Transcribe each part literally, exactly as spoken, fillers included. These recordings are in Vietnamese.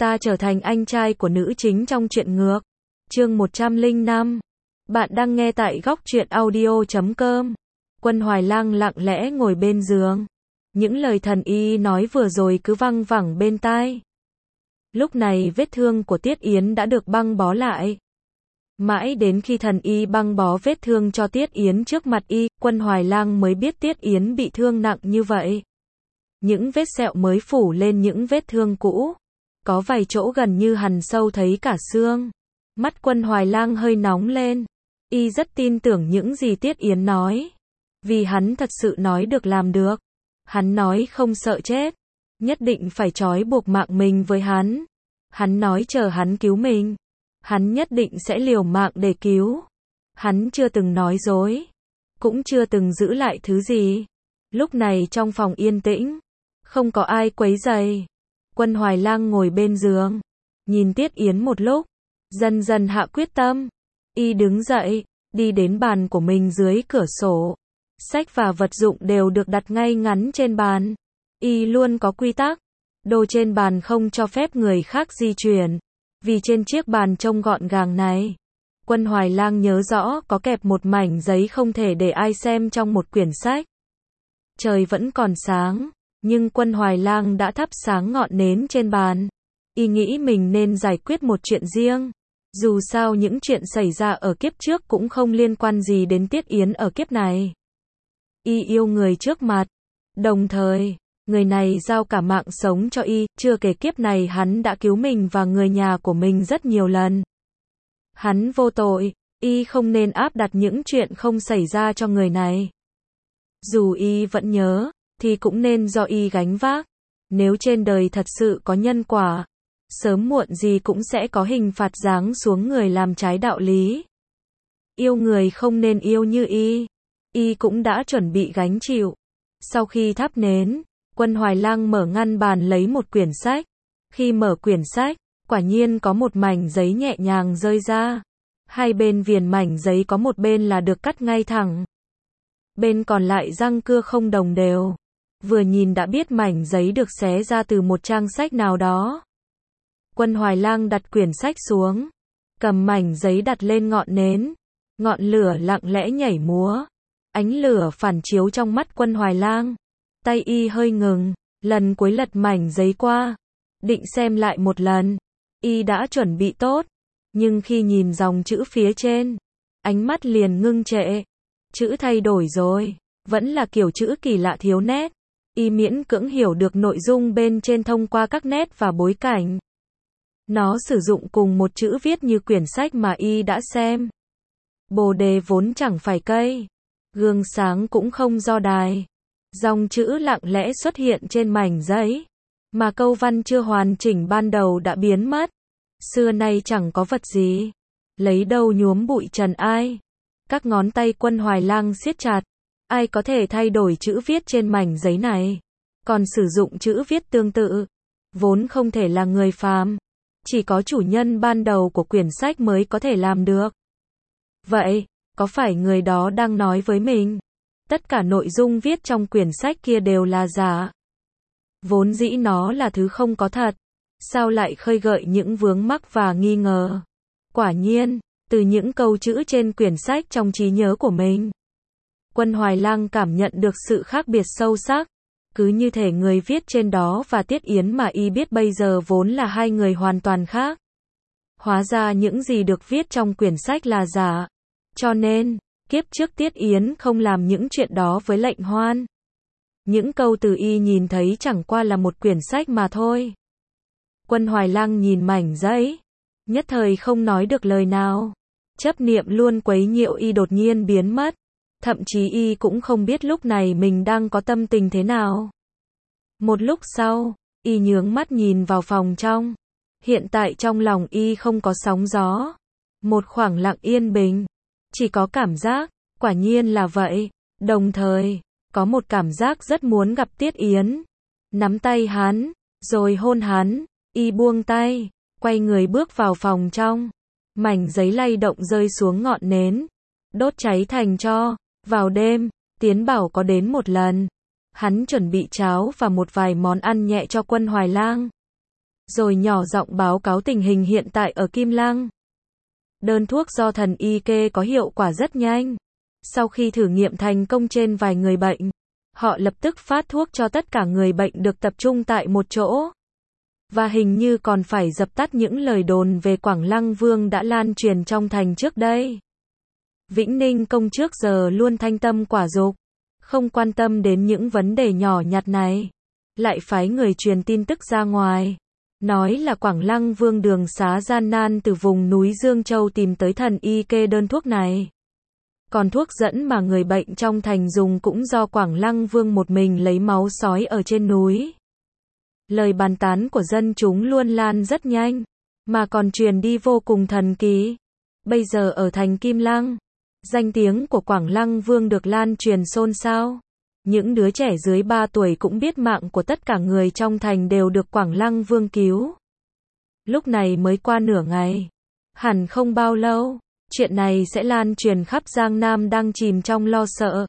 Ta trở thành anh trai của nữ chính trong truyện ngược. Chương một trăm lẻ năm. Bạn đang nghe tại góc truyện audio chấm com. Quân Hoài Lang lặng lẽ ngồi bên giường. Những lời thần y nói vừa rồi cứ văng vẳng bên tai. Lúc này vết thương của Tiết Yến đã được băng bó lại. Mãi đến khi thần y băng bó vết thương cho Tiết Yến trước mặt y, Quân Hoài Lang mới biết Tiết Yến bị thương nặng như vậy. Những vết sẹo mới phủ lên những vết thương cũ. Có vài chỗ gần như hằn sâu thấy cả xương. Mắt Quân Hoài Lang hơi nóng lên. Y rất tin tưởng những gì Tiết Yến nói. Vì hắn thật sự nói được làm được. Hắn nói không sợ chết. Nhất định phải trói buộc mạng mình với hắn. Hắn nói chờ hắn cứu mình. Hắn nhất định sẽ liều mạng để cứu. Hắn chưa từng nói dối. Cũng chưa từng giữ lại thứ gì. Lúc này trong phòng yên tĩnh. Không có ai quấy rầy. Quân Hoài Lang ngồi bên giường. Nhìn Tiết Yến một lúc. Dần dần hạ quyết tâm. Y đứng dậy. Đi đến bàn của mình dưới cửa sổ. Sách và vật dụng đều được đặt ngay ngắn trên bàn. Y luôn có quy tắc. Đồ trên bàn không cho phép người khác di chuyển. Vì trên chiếc bàn trông gọn gàng này. Quân Hoài Lang nhớ rõ có kẹp một mảnh giấy không thể để ai xem trong một quyển sách. Trời vẫn còn sáng. Nhưng Quân Hoài Lang đã thắp sáng ngọn nến trên bàn. Y nghĩ mình nên giải quyết một chuyện riêng. Dù sao những chuyện xảy ra ở kiếp trước cũng không liên quan gì đến Tiết Yến ở kiếp này. Y yêu người trước mặt. Đồng thời, người này giao cả mạng sống cho Y, chưa kể kiếp này hắn đã cứu mình và người nhà của mình rất nhiều lần. Hắn vô tội, Y không nên áp đặt những chuyện không xảy ra cho người này. Dù Y vẫn nhớ, thì cũng nên do Y gánh vác. Nếu trên đời thật sự có nhân quả, sớm muộn gì cũng sẽ có hình phạt giáng xuống người làm trái đạo lý. Yêu người không nên yêu như Y. Y cũng đã chuẩn bị gánh chịu. Sau khi thắp nến, Quân Hoài Lang mở ngăn bàn lấy một quyển sách. Khi mở quyển sách, quả nhiên có một mảnh giấy nhẹ nhàng rơi ra. Hai bên viền mảnh giấy có một bên là được cắt ngay thẳng. Bên còn lại răng cưa không đồng đều. Vừa nhìn đã biết mảnh giấy được xé ra từ một trang sách nào đó. Quân Hoài Lang đặt quyển sách xuống. Cầm mảnh giấy đặt lên ngọn nến. Ngọn lửa lặng lẽ nhảy múa. Ánh lửa phản chiếu trong mắt Quân Hoài Lang. Tay Y hơi ngừng. Lần cuối lật mảnh giấy qua. Định xem lại một lần. Y đã chuẩn bị tốt. Nhưng khi nhìn dòng chữ phía trên, ánh mắt liền ngưng trệ. Chữ thay đổi rồi. Vẫn là kiểu chữ kỳ lạ thiếu nét. Y miễn cưỡng hiểu được nội dung bên trên thông qua các nét và bối cảnh. Nó sử dụng cùng một chữ viết như quyển sách mà Y đã xem. Bồ đề vốn chẳng phải cây. Gương sáng cũng không do đài. Dòng chữ lặng lẽ xuất hiện trên mảnh giấy. Mà câu văn chưa hoàn chỉnh ban đầu đã biến mất. Xưa nay chẳng có vật gì. Lấy đâu nhuốm bụi trần ai. Các ngón tay Quân Hoài Lang siết chặt. Ai có thể thay đổi chữ viết trên mảnh giấy này. Còn sử dụng chữ viết tương tự. Vốn không thể là người phàm. Chỉ có chủ nhân ban đầu của quyển sách mới có thể làm được. Vậy, có phải người đó đang nói với mình? Tất cả nội dung viết trong quyển sách kia đều là giả. Vốn dĩ nó là thứ không có thật. Sao lại khơi gợi những vướng mắc và nghi ngờ? Quả nhiên, từ những câu chữ trên quyển sách trong trí nhớ của mình, Quân Hoài Lang cảm nhận được sự khác biệt sâu sắc. Cứ như thể người viết trên đó và Tiết Yến mà Y biết bây giờ vốn là hai người hoàn toàn khác. Hóa ra những gì được viết trong quyển sách là giả. Cho nên, kiếp trước Tiết Yến không làm những chuyện đó với Lệnh Hoan. Những câu từ Y nhìn thấy chẳng qua là một quyển sách mà thôi. Quân Hoài Lang nhìn mảnh giấy. Nhất thời không nói được lời nào. Chấp niệm luôn quấy nhiễu Y đột nhiên biến mất. Thậm chí Y cũng không biết lúc này mình đang có tâm tình thế nào. Một lúc sau, Y nhướng mắt nhìn vào phòng trong. Hiện tại trong lòng Y không có sóng gió. Một khoảng lặng yên bình. Chỉ có cảm giác, quả nhiên là vậy. Đồng thời, có một cảm giác rất muốn gặp Tiết Yến. Nắm tay hắn, rồi hôn hắn. Y buông tay, quay người bước vào phòng trong. Mảnh giấy lay động rơi xuống ngọn nến. Đốt cháy thành tro. Vào đêm, Tiến bảo có đến một lần. Hắn chuẩn bị cháo và một vài món ăn nhẹ cho Quân Hoài Lang. rồi nhỏ giọng báo cáo tình hình hiện tại ở Kim Lăng. Đơn thuốc do thần y kê có hiệu quả rất nhanh. Sau khi thử nghiệm thành công trên vài người bệnh, họ lập tức phát thuốc cho tất cả người bệnh được tập trung tại một chỗ. Và hình như còn phải dập tắt những lời đồn về Quảng Lăng Vương đã lan truyền trong thành trước đây. Vĩnh Ninh công trước giờ luôn thanh tâm quả dục, không quan tâm đến những vấn đề nhỏ nhặt này. Lại phái người truyền tin tức ra ngoài, nói là Quảng Lăng Vương đường xá gian nan từ vùng núi Dương Châu tìm tới thần y kê đơn thuốc này. Còn thuốc dẫn mà người bệnh trong thành dùng cũng do Quảng Lăng Vương một mình lấy máu sói ở trên núi. Lời bàn tán của dân chúng luôn lan rất nhanh, mà còn truyền đi vô cùng thần kỳ. Bây giờ ở thành Kim Lăng, danh tiếng của Quảng Lăng Vương được lan truyền xôn xao. Những đứa trẻ dưới ba tuổi cũng biết mạng của tất cả người trong thành đều được Quảng Lăng Vương cứu. Lúc này mới qua nửa ngày, hẳn không bao lâu, chuyện này sẽ lan truyền khắp Giang Nam đang chìm trong lo sợ.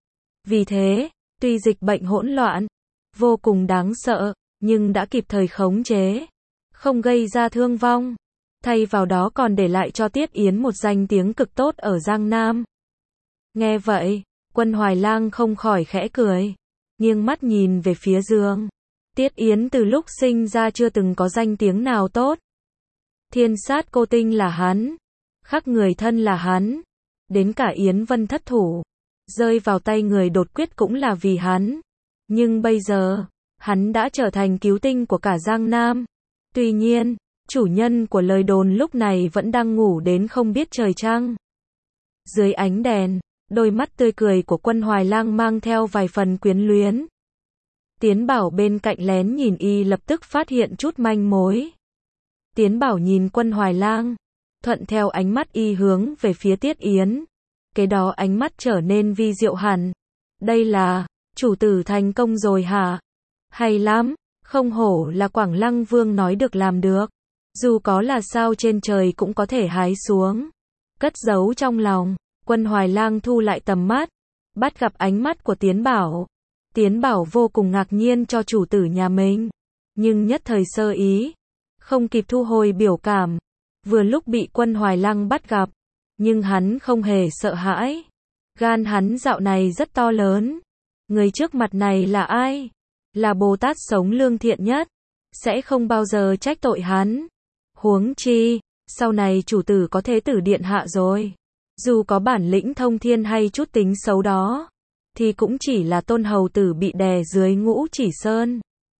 Vì thế, tuy dịch bệnh hỗn loạn, vô cùng đáng sợ, nhưng đã kịp thời khống chế, không gây ra thương vong, thay vào đó còn để lại cho Tiết Yến một danh tiếng cực tốt ở Giang Nam. Nghe vậy, Quân Hoài Lang không khỏi khẽ cười, nghiêng mắt nhìn về phía giường. Tiết Yến từ lúc sinh ra chưa từng có danh tiếng nào tốt. Thiên sát cô tinh là hắn, khắc người thân là hắn, đến cả Yến Vân thất thủ, rơi vào tay người đột quyết cũng là vì hắn. Nhưng bây giờ, hắn đã trở thành cứu tinh của cả Giang Nam. Tuy nhiên, chủ nhân của lời đồn lúc này vẫn đang ngủ đến không biết trời trăng. Dưới ánh đèn, đôi mắt tươi cười của Quân Hoài Lang mang theo vài phần quyến luyến. Tiến Bảo bên cạnh lén nhìn y lập tức phát hiện chút manh mối. Tiến Bảo nhìn Quân Hoài Lang, thuận theo ánh mắt y hướng về phía Tiết Yến. Cái đó ánh mắt trở nên vi diệu hẳn. Đây là, chủ tử thành công rồi hả? Hay lắm, không hổ là Quảng Lăng Vương nói được làm được. Dù có là sao trên trời cũng có thể hái xuống. Cất giấu trong lòng, Quân Hoài Lang thu lại tầm mắt, bắt gặp ánh mắt của Tiến Bảo. Tiến Bảo vô cùng ngạc nhiên cho chủ tử nhà mình, nhưng nhất thời sơ ý, không kịp thu hồi biểu cảm. Vừa lúc bị Quân Hoài Lang bắt gặp, nhưng hắn không hề sợ hãi. Gan hắn dạo này rất to lớn. Người trước mặt này là ai? Là Bồ Tát sống lương thiện nhất, sẽ không bao giờ trách tội hắn. Huống chi, sau này chủ tử có Thế tử điện hạ rồi. Dù có bản lĩnh thông thiên hay chút tính xấu đó, thì cũng chỉ là tôn hầu tử bị đè dưới Ngũ Chỉ Sơn.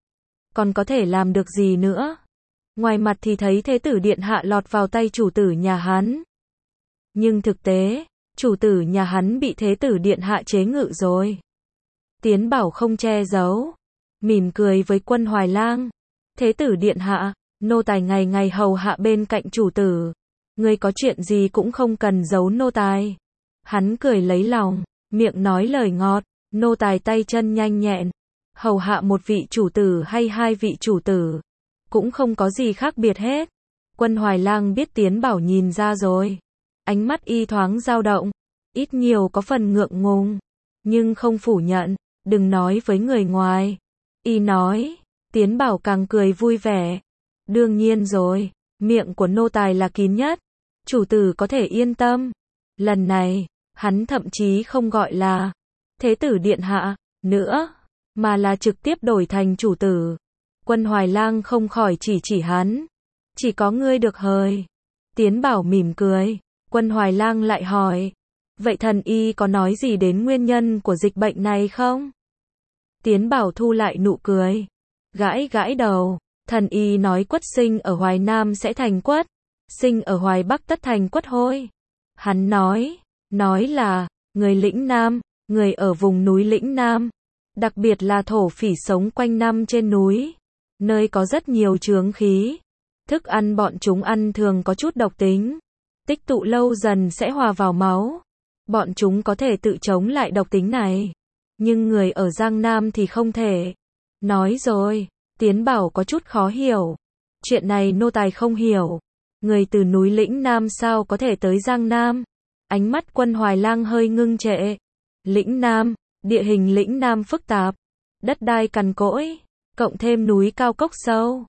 Còn có thể làm được gì nữa? Ngoài mặt thì thấy Thế tử điện hạ lọt vào tay chủ tử nhà hắn. Nhưng thực tế, chủ tử nhà hắn bị Thế tử điện hạ chế ngự rồi. Tiến Bảo không che giấu, mỉm cười với Quân Hoài Lang. Thế tử điện hạ, nô tài ngày ngày hầu hạ bên cạnh chủ tử. Ngươi có chuyện gì cũng không cần giấu nô tài. Hắn cười lấy lòng, miệng nói lời ngọt, nô tài tay chân nhanh nhẹn. Hầu hạ một vị chủ tử hay hai vị chủ tử, cũng không có gì khác biệt hết. Quân Hoài Lang biết Tiến Bảo nhìn ra rồi. Ánh mắt y thoáng dao động, ít nhiều có phần ngượng ngùng, nhưng không phủ nhận, đừng nói với người ngoài. Y nói, Tiến Bảo càng cười vui vẻ. Đương nhiên rồi, miệng của nô tài là kín nhất, chủ tử có thể yên tâm. Lần này, hắn thậm chí không gọi là Thế tử điện hạ nữa, mà là trực tiếp đổi thành chủ tử. Quân Hoài Lang không khỏi chỉ chỉ hắn. Chỉ có ngươi được hời. Tiến Bảo mỉm cười. Quân Hoài Lang lại hỏi, vậy thần y có nói gì đến nguyên nhân của dịch bệnh này không? Tiến Bảo thu lại nụ cười, gãi gãi đầu. Thần y nói quất sinh ở Hoài Nam sẽ thành quất, sinh ở Hoài Bắc tất thành quất hôi. Hắn nói, nói là, người lĩnh Nam, người ở vùng núi lĩnh Nam, đặc biệt là thổ phỉ sống quanh năm trên núi, nơi có rất nhiều chướng khí. Thức ăn bọn chúng ăn thường có chút độc tính, tích tụ lâu dần sẽ hòa vào máu. Bọn chúng có thể tự chống lại độc tính này, nhưng người ở Giang Nam thì không thể. Nói rồi, Tiến Bảo có chút khó hiểu. Chuyện này nô tài không hiểu. Người từ núi lĩnh Nam sao có thể tới Giang Nam? Ánh mắt Quân Hoài Lang hơi ngưng trệ. Lĩnh Nam, địa hình lĩnh Nam phức tạp, đất đai cằn cỗi, cộng thêm núi cao cốc sâu,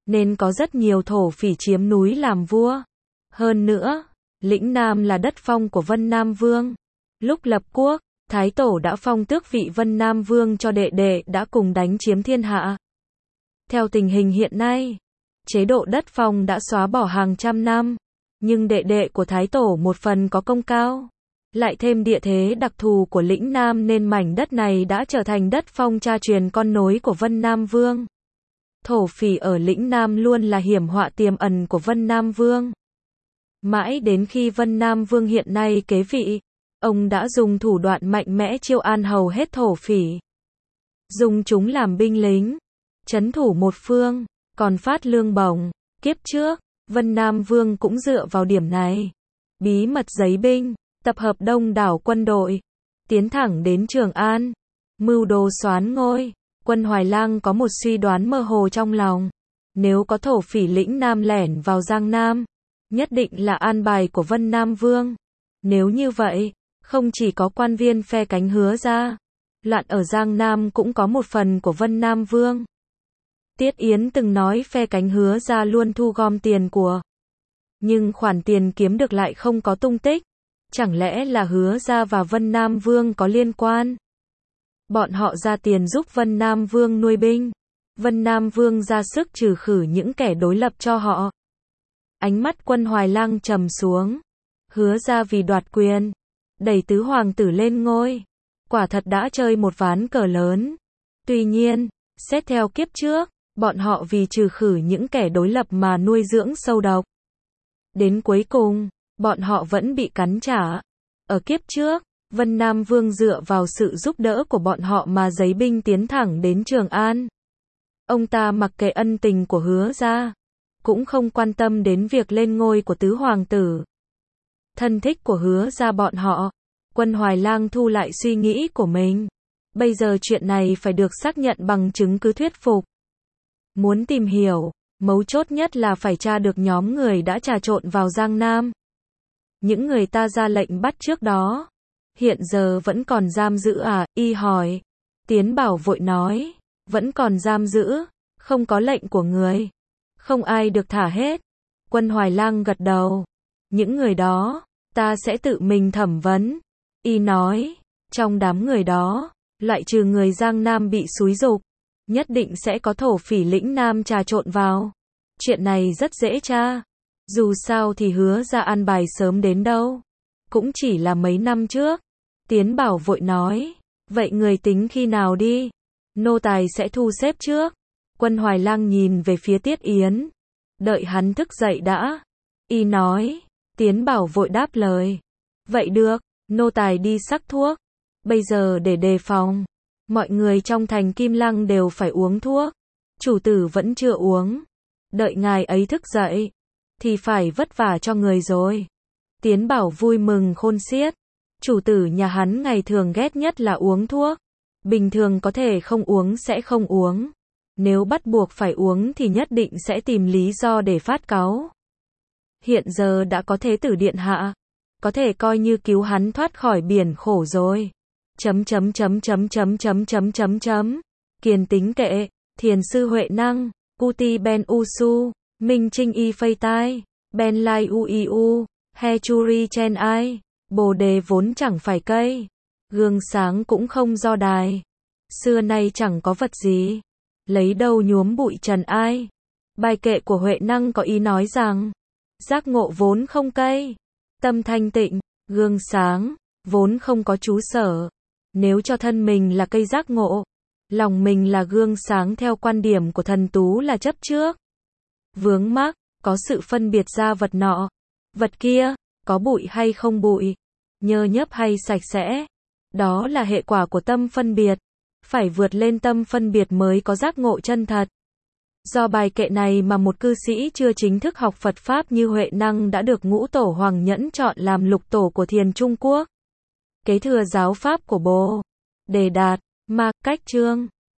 nên có rất nhiều thổ phỉ chiếm núi làm vua. Hơn nữa, lĩnh Nam là đất phong của Vân Nam Vương. Lúc lập quốc, Thái Tổ đã phong tước vị Vân Nam Vương cho đệ đệ đã cùng đánh chiếm thiên hạ. Theo tình hình hiện nay, chế độ đất phong đã xóa bỏ hàng trăm năm, nhưng đệ đệ của Thái Tổ một phần có công cao, lại thêm địa thế đặc thù của lĩnh Nam nên mảnh đất này đã trở thành đất phong cha truyền con nối của Vân Nam Vương. Thổ phỉ ở lĩnh Nam luôn là hiểm họa tiềm ẩn của Vân Nam Vương. Mãi đến khi Vân Nam Vương hiện nay kế vị, ông đã dùng thủ đoạn mạnh mẽ chiêu an hầu hết thổ phỉ, dùng chúng làm binh lính, trấn thủ một phương, còn phát lương bổng. Kiếp trước, Vân Nam Vương cũng dựa vào điểm này, bí mật giấy binh, tập hợp đông đảo quân đội, tiến thẳng đến Trường An, mưu đồ soán ngôi. Quân Hoài Lang có một suy đoán mơ hồ trong lòng, nếu có thổ phỉ lĩnh Nam lẻn vào Giang Nam, nhất định là an bài của Vân Nam Vương. Nếu như vậy, không chỉ có quan viên phe cánh Hứa Gia, loạn ở Giang Nam cũng có một phần của Vân Nam Vương. Tiết Yến từng nói phe cánh Hứa Gia luôn thu gom tiền của, nhưng khoản tiền kiếm được lại không có tung tích. Chẳng lẽ là Hứa Gia và Vân Nam Vương có liên quan? Bọn họ ra tiền giúp Vân Nam Vương nuôi binh, Vân Nam Vương ra sức trừ khử những kẻ đối lập cho họ. Ánh mắt Quân Hoài Lang trầm xuống. Hứa Gia vì đoạt quyền, đẩy tứ hoàng tử lên ngôi, quả thật đã chơi một ván cờ lớn. Tuy nhiên, xét theo kiếp trước, bọn họ vì trừ khử những kẻ đối lập mà nuôi dưỡng sâu độc. Đến cuối cùng, bọn họ vẫn bị cắn trả. Ở kiếp trước, Vân Nam Vương dựa vào sự giúp đỡ của bọn họ mà giấy binh tiến thẳng đến Trường An. Ông ta mặc kệ ân tình của Hứa Gia, cũng không quan tâm đến việc lên ngôi của tứ hoàng tử. Thân thích của Hứa Gia bọn họ. Quân Hoài Lang thu lại suy nghĩ của mình. Bây giờ chuyện này phải được xác nhận bằng chứng cứ thuyết phục. Muốn tìm hiểu, mấu chốt nhất là phải tra được nhóm người đã trà trộn vào Giang Nam. Những người ta ra lệnh bắt trước đó, hiện giờ vẫn còn giam giữ à? Y hỏi. Tiến Bảo vội nói, vẫn còn giam giữ, không có lệnh của người, không ai được thả hết. Quân Hoài Lang gật đầu. Những người đó, ta sẽ tự mình thẩm vấn. Y nói, trong đám người đó, loại trừ người Giang Nam bị xúi giục, nhất định sẽ có thổ phỉ lĩnh Nam trà trộn vào. Chuyện này rất dễ tra. Dù sao thì Hứa Gia an bài sớm đến đâu, cũng chỉ là mấy năm trước. Tiến Bảo vội nói, vậy người tính khi nào đi? Nô tài sẽ thu xếp trước. Quân Hoài Lang nhìn về phía Tiết Yến, đợi hắn thức dậy đã. Y nói. Tiến Bảo vội đáp lời, vậy được, nô tài đi sắc thuốc. Bây giờ để đề phòng, mọi người trong thành Kim Lăng đều phải uống thuốc. Chủ tử vẫn chưa uống, đợi ngài ấy thức dậy thì phải vất vả cho người rồi. Tiến Bảo vui mừng khôn xiết. Chủ tử nhà hắn ngày thường ghét nhất là uống thuốc, bình thường có thể không uống sẽ không uống, nếu bắt buộc phải uống thì nhất định sẽ tìm lý do để phát cáu. Hiện giờ đã có Thế tử điện hạ, có thể coi như cứu hắn thoát khỏi biển khổ rồi. Chấm chấm chấm chấm chấm chấm chấm chấm chấm. Kiền tính kệ, thiền sư Huệ Năng, Uti ben Usu, Minh Trinh y phây tai, Ben lai u i u, He churi chen ai, Bồ đề vốn chẳng phải cây, gương sáng cũng không do đài. Xưa nay chẳng có vật gì, lấy đâu nhuốm bụi trần ai. Bài kệ của Huệ Năng có ý nói rằng, giác ngộ vốn không cây, tâm thanh tịnh, gương sáng, vốn không có trú sở. Nếu cho thân mình là cây giác ngộ, lòng mình là gương sáng theo quan điểm của thần Tú là chấp trước, vướng mắc, có sự phân biệt ra vật nọ, vật kia, có bụi hay không bụi, nhơ nhớp hay sạch sẽ. Đó là hệ quả của tâm phân biệt. Phải vượt lên tâm phân biệt mới có giác ngộ chân thật. Do bài kệ này mà một cư sĩ chưa chính thức học Phật Pháp như Huệ Năng đã được Ngũ Tổ Hoàng Nhẫn chọn làm lục tổ của Thiền Trung Quốc, kế thừa giáo Pháp của Bồ Đề Đạt Ma Cách Trương.